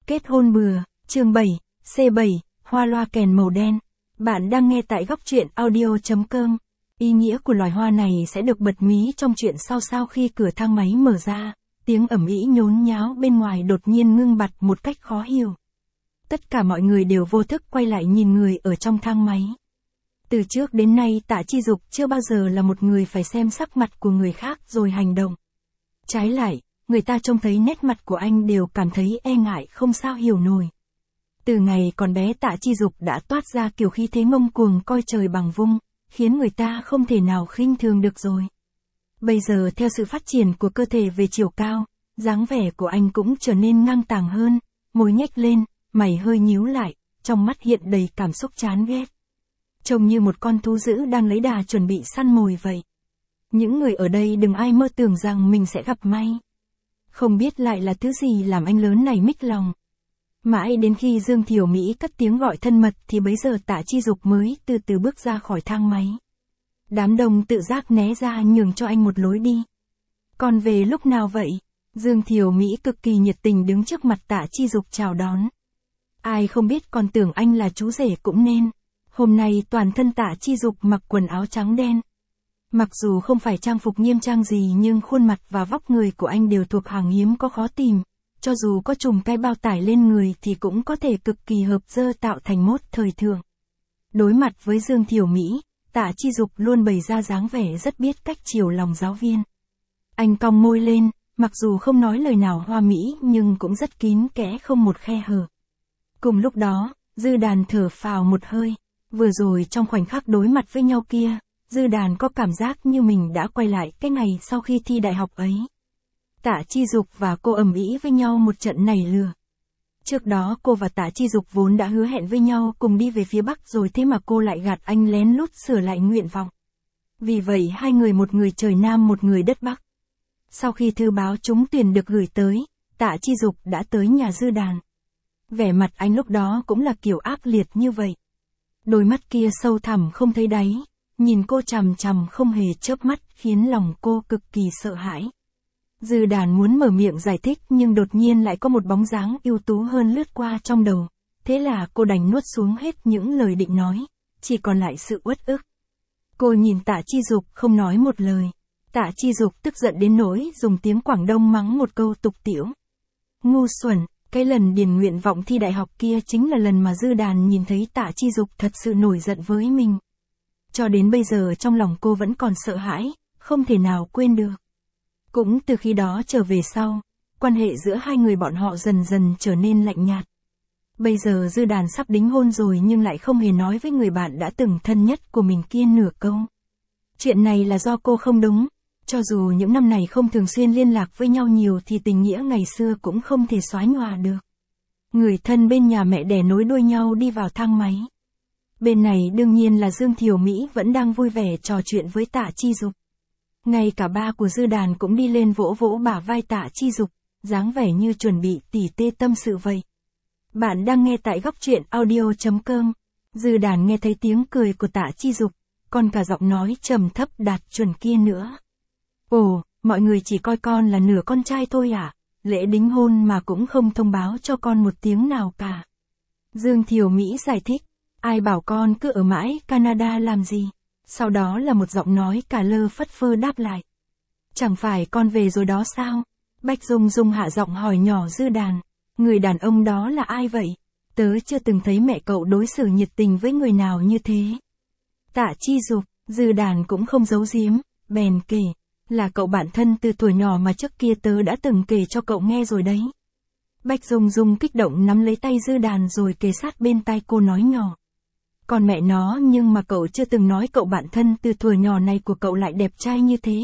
Kết hôn bừa, chương 7, C7, hoa loa kèn màu đen. Bạn đang nghe tại góc truyện audio.com. Ý nghĩa của loài hoa này sẽ được bật mí trong chuyện sau khi cửa thang máy mở ra, tiếng ầm ĩ nhốn nháo bên ngoài đột nhiên ngưng bặt một cách khó hiểu. Tất cả mọi người đều vô thức quay lại nhìn người ở trong thang máy. Từ trước đến nay Tạ Chi Dục chưa bao giờ là một người phải xem sắc mặt của người khác rồi hành động. Trái lại, người ta trông thấy nét mặt của anh đều cảm thấy e ngại không sao hiểu nổi. Từ ngày còn bé Tạ Chi Dục đã toát ra kiểu khí thế ngông cuồng coi trời bằng vung, khiến người ta không thể nào khinh thường được rồi. Bây giờ theo sự phát triển của cơ thể về chiều cao, dáng vẻ của anh cũng trở nên ngang tàng hơn, môi nhếch lên, mày hơi nhíu lại, trong mắt hiện đầy cảm xúc chán ghét. Trông như một con thú dữ đang lấy đà chuẩn bị săn mồi vậy. Những người ở đây đừng ai mơ tưởng rằng mình sẽ gặp may. Không biết lại là thứ gì làm anh lớn này mích lòng. Mãi đến khi Dương Thiểu Mỹ cất tiếng gọi thân mật thì bấy giờ Tạ Chi Dục mới từ từ bước ra khỏi thang máy. Đám đông tự giác né ra nhường cho anh một lối đi. Còn về lúc nào vậy? Dương Thiểu Mỹ cực kỳ nhiệt tình đứng trước mặt Tạ Chi Dục chào đón. Ai không biết còn tưởng anh là chú rể cũng nên. Hôm nay toàn thân Tạ Chi Dục mặc quần áo trắng đen. Mặc dù không phải trang phục nghiêm trang gì nhưng khuôn mặt và vóc người của anh đều thuộc hàng hiếm có khó tìm. Cho dù có trùm cái bao tải lên người thì cũng có thể cực kỳ hợp dơ tạo thành mốt thời thượng. Đối mặt với Dương Thiểu Mỹ, Tạ Chi Dục luôn bày ra dáng vẻ rất biết cách chiều lòng giáo viên. Anh cong môi lên, mặc dù không nói lời nào hoa mỹ nhưng cũng rất kín kẽ không một khe hở. Cùng lúc đó, Dư Đàn thở phào một hơi. Vừa rồi trong khoảnh khắc đối mặt với nhau kia, Dư Đàn có cảm giác như mình đã quay lại cái ngày sau khi thi đại học ấy. Tạ Chi Dục và cô ầm ĩ với nhau một trận nảy lửa. Trước đó cô và Tạ Chi Dục vốn đã hứa hẹn với nhau cùng đi về phía Bắc rồi thế mà cô lại gạt anh lén lút sửa lại nguyện vọng. Vì vậy hai người một người trời Nam một người đất Bắc. Sau khi thư báo trúng tuyển được gửi tới, Tạ Chi Dục đã tới nhà Dư Đàn. Vẻ mặt anh lúc đó cũng là kiểu ác liệt như vậy. Đôi mắt kia sâu thẳm không thấy đáy, nhìn cô chằm chằm không hề chớp mắt khiến lòng cô cực kỳ sợ hãi. Dư Đàn muốn mở miệng giải thích nhưng đột nhiên lại có một bóng dáng ưu tú hơn lướt qua trong đầu. Thế là cô đành nuốt xuống hết những lời định nói, chỉ còn lại sự uất ức. Cô nhìn Tạ Chi Dục không nói một lời. Tạ Chi Dục tức giận đến nỗi dùng tiếng Quảng Đông mắng một câu tục tĩu. Ngu xuẩn, cái lần điền nguyện vọng thi đại học kia chính là lần mà Dư Đàn nhìn thấy Tạ Chi Dục thật sự nổi giận với mình. Cho đến bây giờ trong lòng cô vẫn còn sợ hãi, không thể nào quên được. Cũng từ khi đó trở về sau, quan hệ giữa hai người bọn họ dần dần trở nên lạnh nhạt. Bây giờ Dư Đàn sắp đính hôn rồi nhưng lại không hề nói với người bạn đã từng thân nhất của mình kia nửa câu. Chuyện này là do cô không đúng, cho dù những năm này không thường xuyên liên lạc với nhau nhiều thì tình nghĩa ngày xưa cũng không thể xóa nhòa được. Người thân bên nhà mẹ đẻ nối đuôi nhau đi vào thang máy. Bên này đương nhiên là Dương Thiểu Mỹ vẫn đang vui vẻ trò chuyện với Tạ Chi Dục. Ngay cả ba của Dư Đàn cũng đi lên vỗ vỗ bả vai Tạ Chi Dục, dáng vẻ như chuẩn bị tỉ tê tâm sự vậy. Bạn đang nghe tại góc truyện audio.com. Dư Đàn nghe thấy tiếng cười của Tạ Chi Dục, còn cả giọng nói trầm thấp đạt chuẩn kia nữa. Ồ, mọi người chỉ coi con là nửa con trai thôi à? Lễ đính hôn mà cũng không thông báo cho con một tiếng nào cả. Dương Thiểu Mỹ giải thích, ai bảo con cứ ở mãi Canada làm gì? Sau đó là một giọng nói cả lơ phất phơ đáp lại. Chẳng phải con về rồi đó sao? Bạch Dung Dung hạ giọng hỏi nhỏ Dư Đàn. Người đàn ông đó là ai vậy? Tớ chưa từng thấy mẹ cậu đối xử nhiệt tình với người nào như thế. Tạ Chi Dục, Dư Đàn cũng không giấu giếm, bèn kể. Là cậu bạn thân từ tuổi nhỏ mà trước kia tớ đã từng kể cho cậu nghe rồi đấy. Bạch Dung Dung kích động nắm lấy tay Dư Đàn rồi kề sát bên tai cô nói nhỏ. Còn mẹ nó nhưng mà cậu chưa từng nói cậu bạn thân từ thuở nhỏ này của cậu lại đẹp trai như thế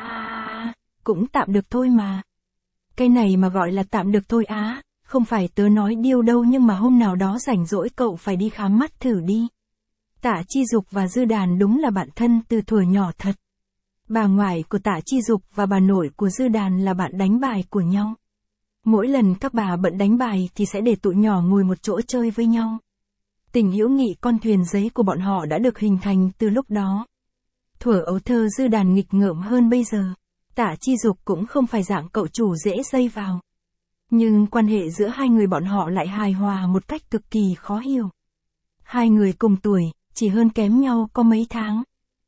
à, cũng tạm được thôi mà. Cái này mà gọi là tạm được thôi á, không phải tớ nói điêu đâu nhưng mà hôm nào đó rảnh rỗi cậu phải đi khám mắt thử đi. Tạ Chi Dục và Dư Đàn đúng là bạn thân từ thuở nhỏ thật. Bà ngoại của Tạ Chi Dục và bà nội của Dư Đàn là bạn đánh bài của nhau. Mỗi lần các bà bận đánh bài thì sẽ để tụi nhỏ ngồi một chỗ chơi với nhau. Tình hữu nghị con thuyền giấy của bọn họ đã được hình thành từ lúc đó. Thuở ấu thơ Dư Đàn nghịch ngợm hơn bây giờ. Tạ Chi Dục cũng không phải dạng cậu chủ dễ dây vào. Nhưng quan hệ giữa hai người bọn họ lại hài hòa một cách cực kỳ khó hiểu. Hai người cùng tuổi, chỉ hơn kém nhau có mấy tháng.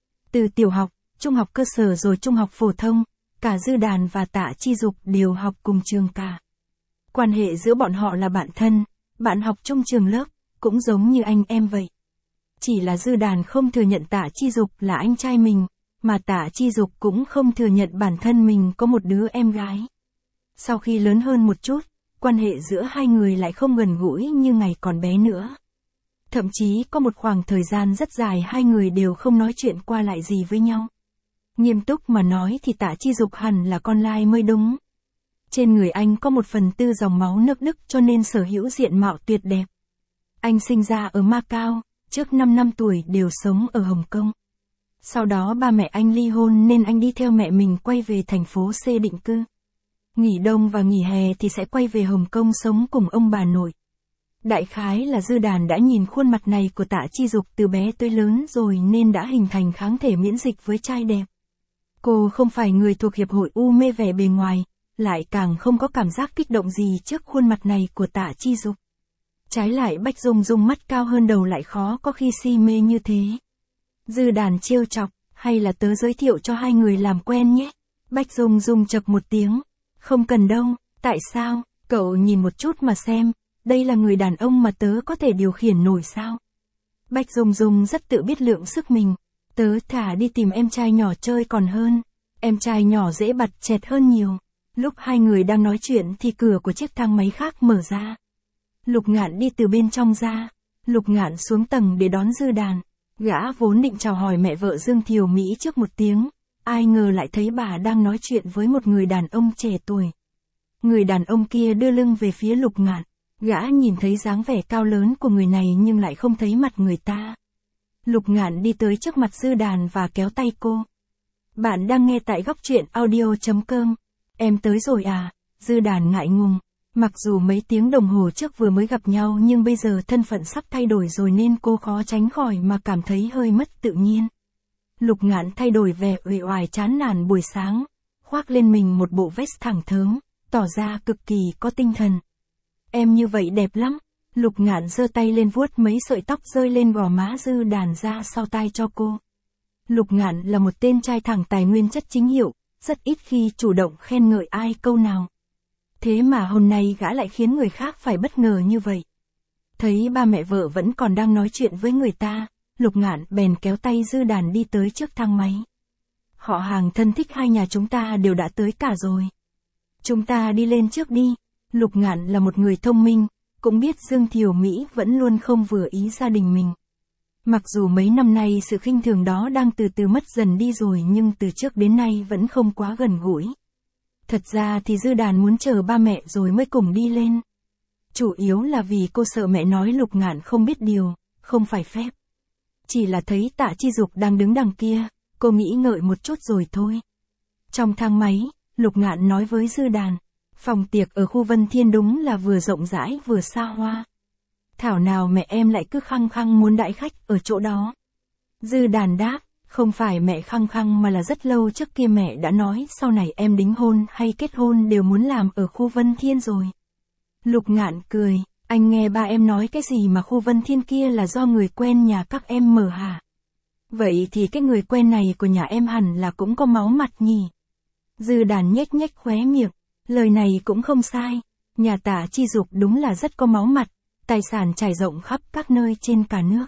Từ tiểu học, trung học cơ sở rồi trung học phổ thông, cả Dư Đàn và Tạ Chi Dục đều học cùng trường cả. Quan hệ giữa bọn họ là bạn thân, bạn học chung trường lớp, cũng giống như anh em vậy. Chỉ là Dư Đàn không thừa nhận Tạ Chi Dục là anh trai mình, mà Tạ Chi Dục cũng không thừa nhận bản thân mình có một đứa em gái. Sau khi lớn hơn một chút, quan hệ giữa hai người lại không gần gũi như ngày còn bé nữa. Thậm chí có một khoảng thời gian rất dài hai người đều không nói chuyện qua lại gì với nhau. Nghiêm túc mà nói thì Tạ Chi Dục hẳn là con lai mới đúng. Trên người anh có 1/4 dòng máu nước Đức cho nên sở hữu diện mạo tuyệt đẹp. Anh sinh ra ở Macau, trước 5 năm tuổi đều sống ở Hồng Kông. Sau đó ba mẹ anh ly hôn nên anh đi theo mẹ mình quay về thành phố C định cư. Nghỉ đông và nghỉ hè thì sẽ quay về Hồng Kông sống cùng ông bà nội. Đại khái là Dư Đàn đã nhìn khuôn mặt này của Tạ Chi Dục từ bé tới lớn rồi nên đã hình thành kháng thể miễn dịch với trai đẹp. Cô không phải người thuộc hiệp hội u mê vẻ bề ngoài, lại càng không có cảm giác kích động gì trước khuôn mặt này của Tạ Chi Dục. Trái lại Bách Dung Dung mắt cao hơn đầu lại khó có khi si mê như thế. Dư Đàn trêu chọc, hay là tớ giới thiệu cho hai người làm quen nhé. Bách Dung Dung chậc một tiếng. Không cần đâu, tại sao, cậu nhìn một chút mà xem, đây là người đàn ông mà tớ có thể điều khiển nổi sao? Bách Dung Dung rất tự biết lượng sức mình, tớ thả đi tìm em trai nhỏ chơi còn hơn, em trai nhỏ dễ bặt chẹt hơn nhiều. Lúc hai người đang nói chuyện thì cửa của chiếc thang máy khác mở ra. Lục Ngạn đi từ bên trong ra, Lục Ngạn xuống tầng để đón Dư Đàn. Gã vốn định chào hỏi mẹ vợ Dương Thiều Mỹ trước một tiếng, ai ngờ lại thấy bà đang nói chuyện với một người đàn ông trẻ tuổi. Người đàn ông kia đưa lưng về phía Lục Ngạn, gã nhìn thấy dáng vẻ cao lớn của người này nhưng lại không thấy mặt người ta. Lục Ngạn đi tới trước mặt Dư Đàn và kéo tay cô. Bạn đang nghe tại góc truyện audio.com. Em tới rồi à? Dư Đàn ngại ngùng. Mặc dù mấy tiếng đồng hồ trước vừa mới gặp nhau nhưng bây giờ thân phận sắp thay đổi rồi nên cô khó tránh khỏi mà cảm thấy hơi mất tự nhiên. Lục Ngạn thay đổi vẻ uể oải chán nản buổi sáng, khoác lên mình một bộ vest thẳng thớm, tỏ ra cực kỳ có tinh thần. Em như vậy đẹp lắm. Lục Ngạn giơ tay lên vuốt mấy sợi tóc rơi lên gò má Dư Đàn ra sau tai cho cô. Lục Ngạn là một tên trai thẳng tài nguyên chất chính hiệu, rất ít khi chủ động khen ngợi ai câu nào. Thế mà hôm nay gã lại khiến người khác phải bất ngờ như vậy. Thấy ba mẹ vợ vẫn còn đang nói chuyện với người ta, Lục Ngạn bèn kéo tay Dư Đàn đi tới trước thang máy. Họ hàng thân thích hai nhà chúng ta đều đã tới cả rồi. Chúng ta đi lên trước đi. Lục Ngạn là một người thông minh, cũng biết Dương Thiều Mỹ vẫn luôn không vừa ý gia đình mình. Mặc dù mấy năm nay sự khinh thường đó đang từ từ mất dần đi rồi nhưng từ trước đến nay vẫn không quá gần gũi. Thật ra thì Dư Đàn muốn chờ ba mẹ rồi mới cùng đi lên. Chủ yếu là vì cô sợ mẹ nói Lục Ngạn không biết điều, không phải phép. Chỉ là thấy Tạ Chi Dục đang đứng đằng kia, cô nghĩ ngợi một chút rồi thôi. Trong thang máy, Lục Ngạn nói với Dư Đàn, phòng tiệc ở khu Vân Thiên đúng là vừa rộng rãi vừa xa hoa. Thảo nào mẹ em lại cứ khăng khăng muốn đãi khách ở chỗ đó. Dư Đàn đáp, không phải mẹ khăng khăng mà là rất lâu trước kia mẹ đã nói sau này em đính hôn hay kết hôn đều muốn làm ở khu Vân Thiên rồi. Lục Ngạn cười, anh nghe ba em nói cái gì mà khu Vân Thiên kia là do người quen nhà các em mở hả? Vậy thì cái người quen này của nhà em hẳn là cũng có máu mặt nhỉ? Dư Đàn nhếch nhếch khóe miệng, lời này cũng không sai, nhà Tạ Chi Dục đúng là rất có máu mặt, tài sản trải rộng khắp các nơi trên cả nước.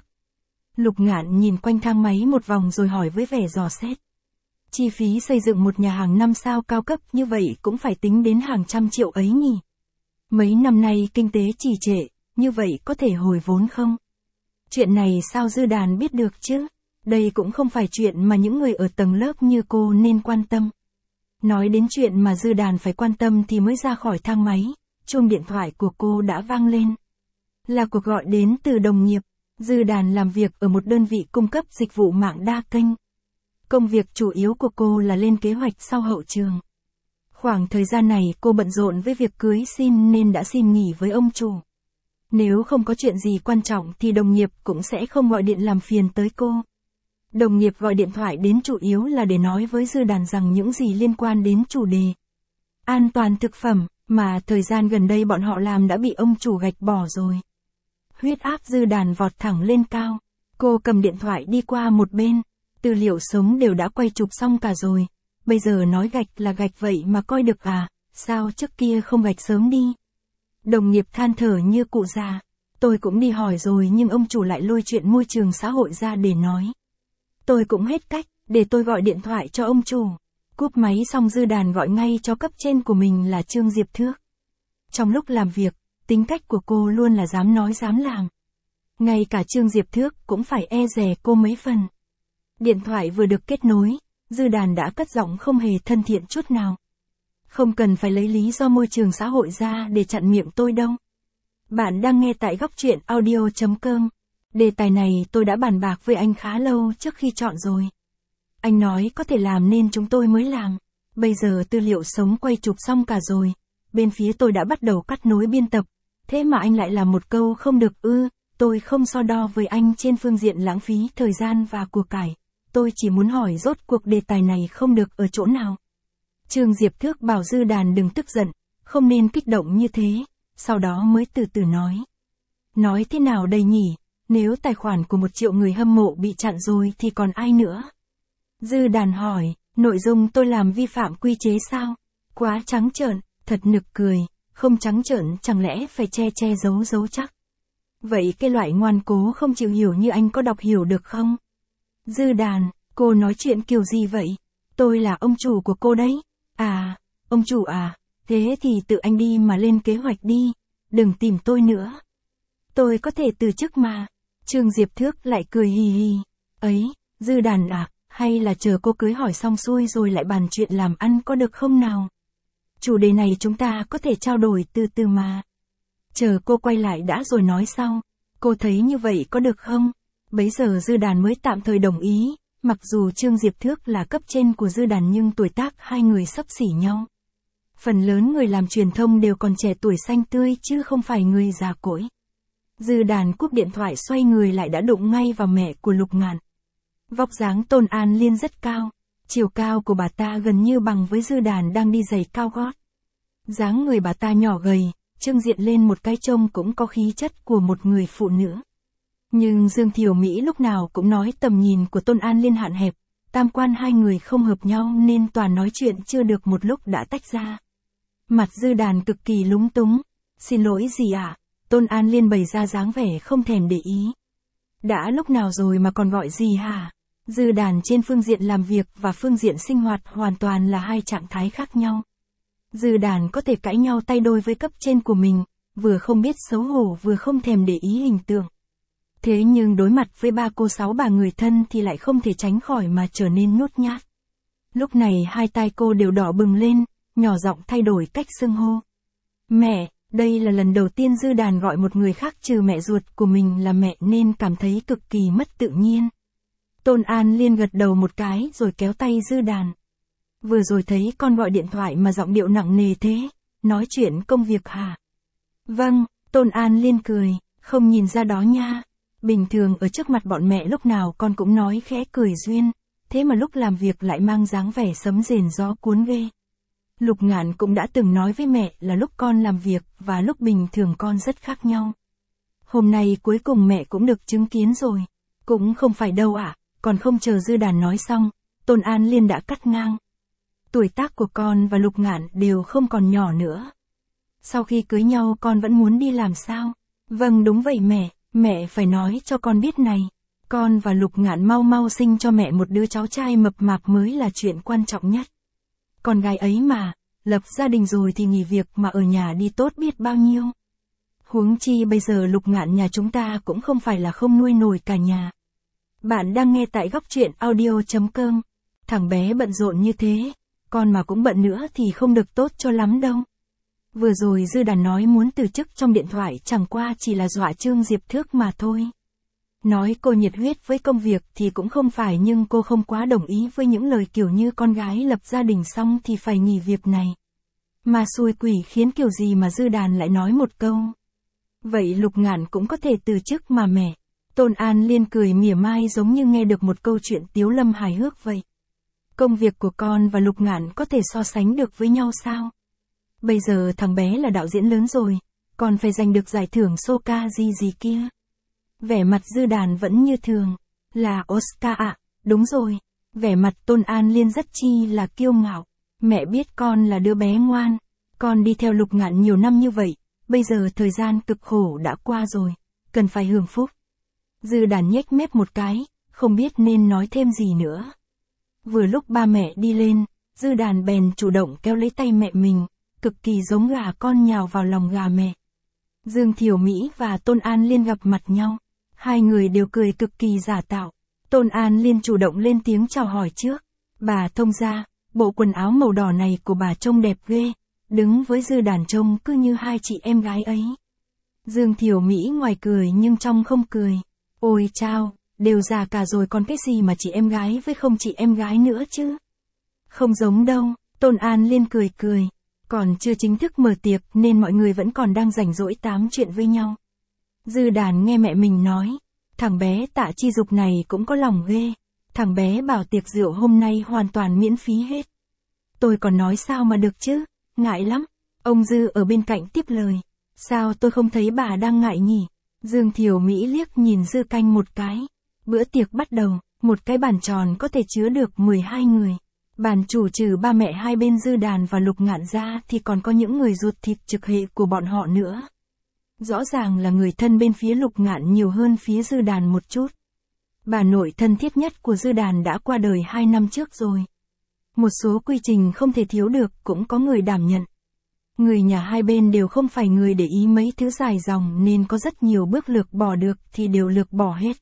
Lục Ngạn nhìn quanh thang máy một vòng rồi hỏi với vẻ dò xét. Chi phí xây dựng một nhà hàng 5 sao cao cấp như vậy cũng phải tính đến hàng trăm triệu ấy nhỉ? Mấy năm nay kinh tế trì trệ, như vậy có thể hồi vốn không? Chuyện này sao Dư Đàn biết được chứ? Đây cũng không phải chuyện mà những người ở tầng lớp như cô nên quan tâm. Nói đến chuyện mà Dư Đàn phải quan tâm thì mới ra khỏi thang máy, chuông điện thoại của cô đã vang lên. Là cuộc gọi đến từ đồng nghiệp. Dư Đàn làm việc ở một đơn vị cung cấp dịch vụ mạng đa kênh. Công việc chủ yếu của cô là lên kế hoạch sau hậu trường. Khoảng thời gian này cô bận rộn với việc cưới xin nên đã xin nghỉ với ông chủ. Nếu không có chuyện gì quan trọng thì đồng nghiệp cũng sẽ không gọi điện làm phiền tới cô. Đồng nghiệp gọi điện thoại đến chủ yếu là để nói với Dư Đàn rằng những gì liên quan đến chủ đề an toàn thực phẩm, Mà thời gian gần đây bọn họ làm đã bị ông chủ gạch bỏ rồi. Huyết áp Dư Đàn vọt thẳng lên cao. Cô cầm điện thoại đi qua một bên. Tư liệu sống đều đã quay chụp xong cả rồi. Bây giờ nói gạch là gạch vậy mà coi được à, sao trước kia không gạch sớm đi. Đồng nghiệp than thở như cụ già. Tôi cũng đi hỏi rồi nhưng ông chủ lại lôi chuyện môi trường xã hội ra để nói. Tôi cũng hết cách, để tôi gọi điện thoại cho ông chủ. Cúp máy xong Dư Đàn gọi ngay cho cấp trên của mình là Trương Diệp Thước. Trong lúc làm việc, tính cách của cô luôn là dám nói dám làm. Ngay cả Trương Diệp Thước cũng phải e dè cô mấy phần. Điện thoại vừa được kết nối, Dư Đàn đã cất giọng không hề thân thiện chút nào. Không cần phải lấy lý do môi trường xã hội ra để chặn miệng tôi đâu. Bạn đang nghe tại góc truyện audio.com. Đề tài này tôi đã bàn bạc với anh khá lâu trước khi chọn rồi. Anh nói có thể làm nên chúng tôi mới làm. Bây giờ tư liệu sống quay chụp xong cả rồi. Bên phía tôi đã bắt đầu cắt nối biên tập. Thế mà anh lại làm một câu không được ư. Tôi không so đo với anh trên phương diện lãng phí thời gian và của cải. Tôi chỉ muốn hỏi rốt cuộc đề tài này không được ở chỗ nào. Trương Diệp Thước bảo Dư Đàn đừng tức giận, không nên kích động như thế. Sau đó mới từ từ nói. Nói thế nào đây nhỉ? Nếu tài khoản của 1 triệu người hâm mộ bị chặn rồi thì còn ai nữa? Dư Đàn hỏi, nội dung tôi làm vi phạm quy chế sao? Quá trắng trợn, thật nực cười, không trắng trợn chẳng lẽ phải che che giấu giấu chắc? Vậy cái loại ngoan cố không chịu hiểu như anh có đọc hiểu được không? Dư Đàn, cô nói chuyện kiểu gì vậy? Tôi là ông chủ của cô đấy. À, ông chủ à, thế thì tự anh đi mà lên kế hoạch đi, đừng tìm tôi nữa. Tôi có thể từ chức mà. Trương Diệp Thước lại cười hì hì. Ấy, Dư Đàn à, hay là chờ cô cưới hỏi xong xuôi rồi lại bàn chuyện làm ăn có được không nào? Chủ đề này chúng ta có thể trao đổi từ từ mà. Chờ cô quay lại đã rồi nói sau. Cô thấy như vậy có được không? Bấy giờ Dư Đàn mới tạm thời đồng ý. Mặc dù Trương Diệp Thước là cấp trên của Dư Đàn nhưng tuổi tác hai người xấp xỉ nhau. Phần lớn người làm truyền thông đều còn trẻ tuổi xanh tươi chứ không phải người già cỗi. Dư Đàn cúp điện thoại xoay người lại đã đụng ngay vào mẹ của Lục Ngạn. Vóc dáng Tôn An Liên rất cao. Chiều cao của bà ta gần như bằng với Dư Đàn đang đi giày cao gót. Dáng người bà ta nhỏ gầy, trưng diện lên một cái trông cũng có khí chất của một người phụ nữ. Nhưng Dương Thiều Mỹ lúc nào cũng nói tầm nhìn của Tôn An Liên hạn hẹp, tam quan hai người không hợp nhau nên toàn nói chuyện chưa được một lúc đã tách ra. Mặt Dư Đàn cực kỳ lúng túng. Xin lỗi gì ạ? Tôn An Liên bày ra dáng vẻ không thèm để ý. Đã lúc nào rồi mà còn gọi gì hả? Dư Đàn trên phương diện làm việc và phương diện sinh hoạt hoàn toàn là hai trạng thái khác nhau. Dư Đàn có thể cãi nhau tay đôi với cấp trên của mình, vừa không biết xấu hổ vừa không thèm để ý hình tượng. Thế nhưng đối mặt với ba cô sáu bà người thân thì lại không thể tránh khỏi mà trở nên nhút nhát. Lúc này hai tai cô đều đỏ bừng lên, nhỏ giọng thay đổi cách xưng hô. Mẹ, đây là lần đầu tiên Dư Đàn gọi một người khác trừ mẹ ruột của mình là mẹ nên cảm thấy cực kỳ mất tự nhiên. Tôn An Liên gật đầu một cái rồi kéo tay Dư Đàn. Vừa rồi thấy con gọi điện thoại mà giọng điệu nặng nề thế, nói chuyện công việc hả? Vâng, Tôn An Liên cười, không nhìn ra đó nha. Bình thường ở trước mặt bọn mẹ lúc nào con cũng nói khẽ cười duyên, thế mà lúc làm việc lại mang dáng vẻ sấm rền gió cuốn ghê. Lục Ngạn cũng đã từng nói với mẹ là lúc con làm việc và lúc bình thường con rất khác nhau. Hôm nay cuối cùng mẹ cũng được chứng kiến rồi. Cũng không phải đâu ạ, còn không chờ Dư Đàn nói xong, Tôn An Liên đã cắt ngang. Tuổi tác của con và Lục Ngạn đều không còn nhỏ nữa. Sau khi cưới nhau con vẫn muốn đi làm sao? Vâng đúng vậy mẹ phải nói cho con biết này. Con và Lục Ngạn mau mau sinh cho mẹ một đứa cháu trai mập mạp mới là chuyện quan trọng nhất. Con gái ấy mà, lập gia đình rồi thì nghỉ việc mà ở nhà đi tốt biết bao nhiêu. Huống chi bây giờ Lục Ngạn nhà chúng ta cũng không phải là không nuôi nổi cả nhà. Bạn đang nghe tại góc truyện audio.com. Thằng bé bận rộn như thế, con mà cũng bận nữa thì không được tốt cho lắm đâu. Vừa rồi Dư Đàn nói muốn từ chức trong điện thoại chẳng qua chỉ là dọa Trương Diệp Thước mà thôi. Nói cô nhiệt huyết với công việc thì cũng không phải nhưng cô không quá đồng ý với những lời kiểu như con gái lập gia đình xong thì phải nghỉ việc này. Mà xui quỷ khiến kiểu gì mà Dư Đàn lại nói một câu. Vậy Lục Ngạn cũng có thể từ chức mà mẹ. Tôn An Liên cười mỉa mai giống như nghe được một câu chuyện tiếu lâm hài hước vậy. Công việc của con và Lục Ngạn có thể so sánh được với nhau sao? Bây giờ thằng bé là đạo diễn lớn rồi, còn phải giành được giải thưởng Soka gì kia. Vẻ mặt Dư Đàn vẫn như thường. Là Oscar ạ, đúng rồi. Vẻ mặt Tôn An Liên rất chi là kiêu ngạo. Mẹ biết con là đứa bé ngoan. Con đi theo Lục Ngạn nhiều năm như vậy, bây giờ thời gian cực khổ đã qua rồi, cần phải hưởng phúc. Dư Đàn nhếch mép một cái, không biết nên nói thêm gì nữa. Vừa lúc ba mẹ đi lên, Dư Đàn bèn chủ động kéo lấy tay mẹ mình, cực kỳ giống gà con nhào vào lòng gà mẹ. Dương Thiểu Mỹ và Tôn An Liên gặp mặt nhau. Hai người đều cười cực kỳ giả tạo. Tôn An Liên chủ động lên tiếng chào hỏi trước. Bà thông gia, bộ quần áo màu đỏ này của bà trông đẹp ghê. Đứng với Dư Đàn trông cứ như hai chị em gái ấy. Dương Thiểu Mỹ ngoài cười nhưng trong không cười. Ôi chao, đều già cả rồi còn cái gì mà chị em gái với không chị em gái nữa chứ. Không giống đâu, Tôn An Liên cười cười. Còn chưa chính thức mở tiệc nên mọi người vẫn còn đang rảnh rỗi tám chuyện với nhau. Dư Đàn nghe mẹ mình nói, thằng bé Tạ Chi Dục này cũng có lòng ghê. Thằng bé bảo tiệc rượu hôm nay hoàn toàn miễn phí hết. Tôi còn nói sao mà được chứ, ngại lắm. Ông Dư ở bên cạnh tiếp lời. Sao tôi không thấy bà đang ngại nhỉ? Dương Thiểu Mỹ liếc nhìn Dư Canh một cái. Bữa tiệc bắt đầu, một cái bàn tròn có thể chứa được 12 người. Bàn chủ trừ ba mẹ hai bên Dư Đàn và Lục Ngạn ra thì còn có những người ruột thịt trực hệ của bọn họ nữa. Rõ ràng là người thân bên phía Lục Ngạn nhiều hơn phía Dư Đàn một chút. Bà nội thân thiết nhất của Dư Đàn đã qua đời 2 năm trước rồi. Một số quy trình không thể thiếu được cũng có người đảm nhận. Người nhà hai bên đều không phải người để ý mấy thứ dài dòng nên có rất nhiều bước lược bỏ được thì đều lược bỏ hết.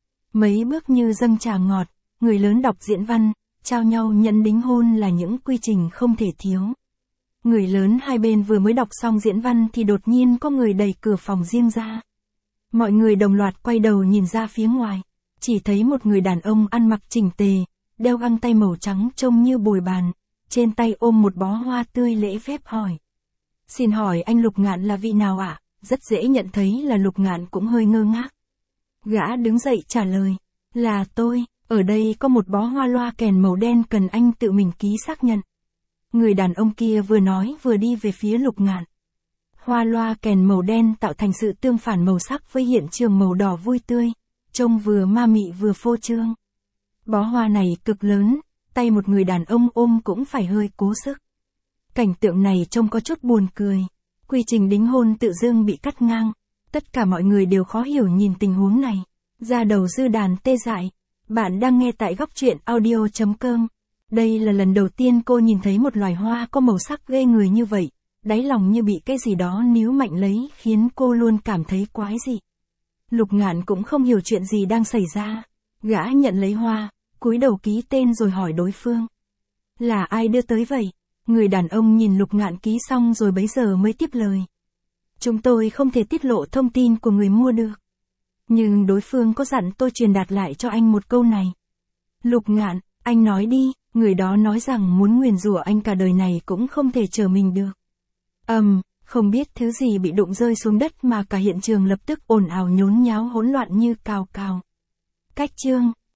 Mấy bước như dâng trà ngọt, người lớn đọc diễn văn, trao nhau nhẫn đính hôn là những quy trình không thể thiếu. Người lớn hai bên vừa mới đọc xong diễn văn thì đột nhiên có người đẩy cửa phòng riêng ra. Mọi người đồng loạt quay đầu nhìn ra phía ngoài, chỉ thấy một người đàn ông ăn mặc chỉnh tề, đeo găng tay màu trắng trông như bồi bàn, trên tay ôm một bó hoa tươi lễ phép hỏi. Xin hỏi anh Lục Ngạn là vị nào ạ? Rất dễ nhận thấy là Lục Ngạn cũng hơi ngơ ngác. Gã đứng dậy trả lời, là tôi, ở đây có một bó hoa loa kèn màu đen cần anh tự mình ký xác nhận. Người đàn ông kia vừa nói vừa đi về phía Lục Ngạn. Hoa loa kèn màu đen tạo thành sự tương phản màu sắc với hiện trường màu đỏ vui tươi, trông vừa ma mị vừa phô trương. Bó hoa này cực lớn, tay một người đàn ông ôm cũng phải hơi cố sức. Cảnh tượng này trông có chút buồn cười. Quy trình đính hôn tự dưng bị cắt ngang. Tất cả mọi người đều khó hiểu nhìn tình huống này. Da đầu Dư Đàn tê dại. Bạn đang nghe tại góc truyện audio.com. Đây là lần đầu tiên cô nhìn thấy một loài hoa có màu sắc ghê người như vậy. Đáy lòng như bị cái gì đó níu mạnh lấy khiến cô luôn cảm thấy quái dị. Lục Ngạn cũng không hiểu chuyện gì đang xảy ra. Gã nhận lấy hoa, cúi đầu ký tên rồi hỏi đối phương. Là ai đưa tới vậy? Người đàn ông nhìn Lục Ngạn ký xong rồi bấy giờ mới tiếp lời. Chúng tôi không thể tiết lộ thông tin của người mua được. Nhưng đối phương có dặn tôi truyền đạt lại cho anh một câu này. Lục Ngạn, anh nói đi, người đó nói rằng muốn nguyền rủa anh cả đời này cũng không thể trở mình được. Không biết thứ gì bị đụng rơi xuống đất mà cả hiện trường lập tức ồn ào nhốn nháo hỗn loạn như cào cào. Cách chương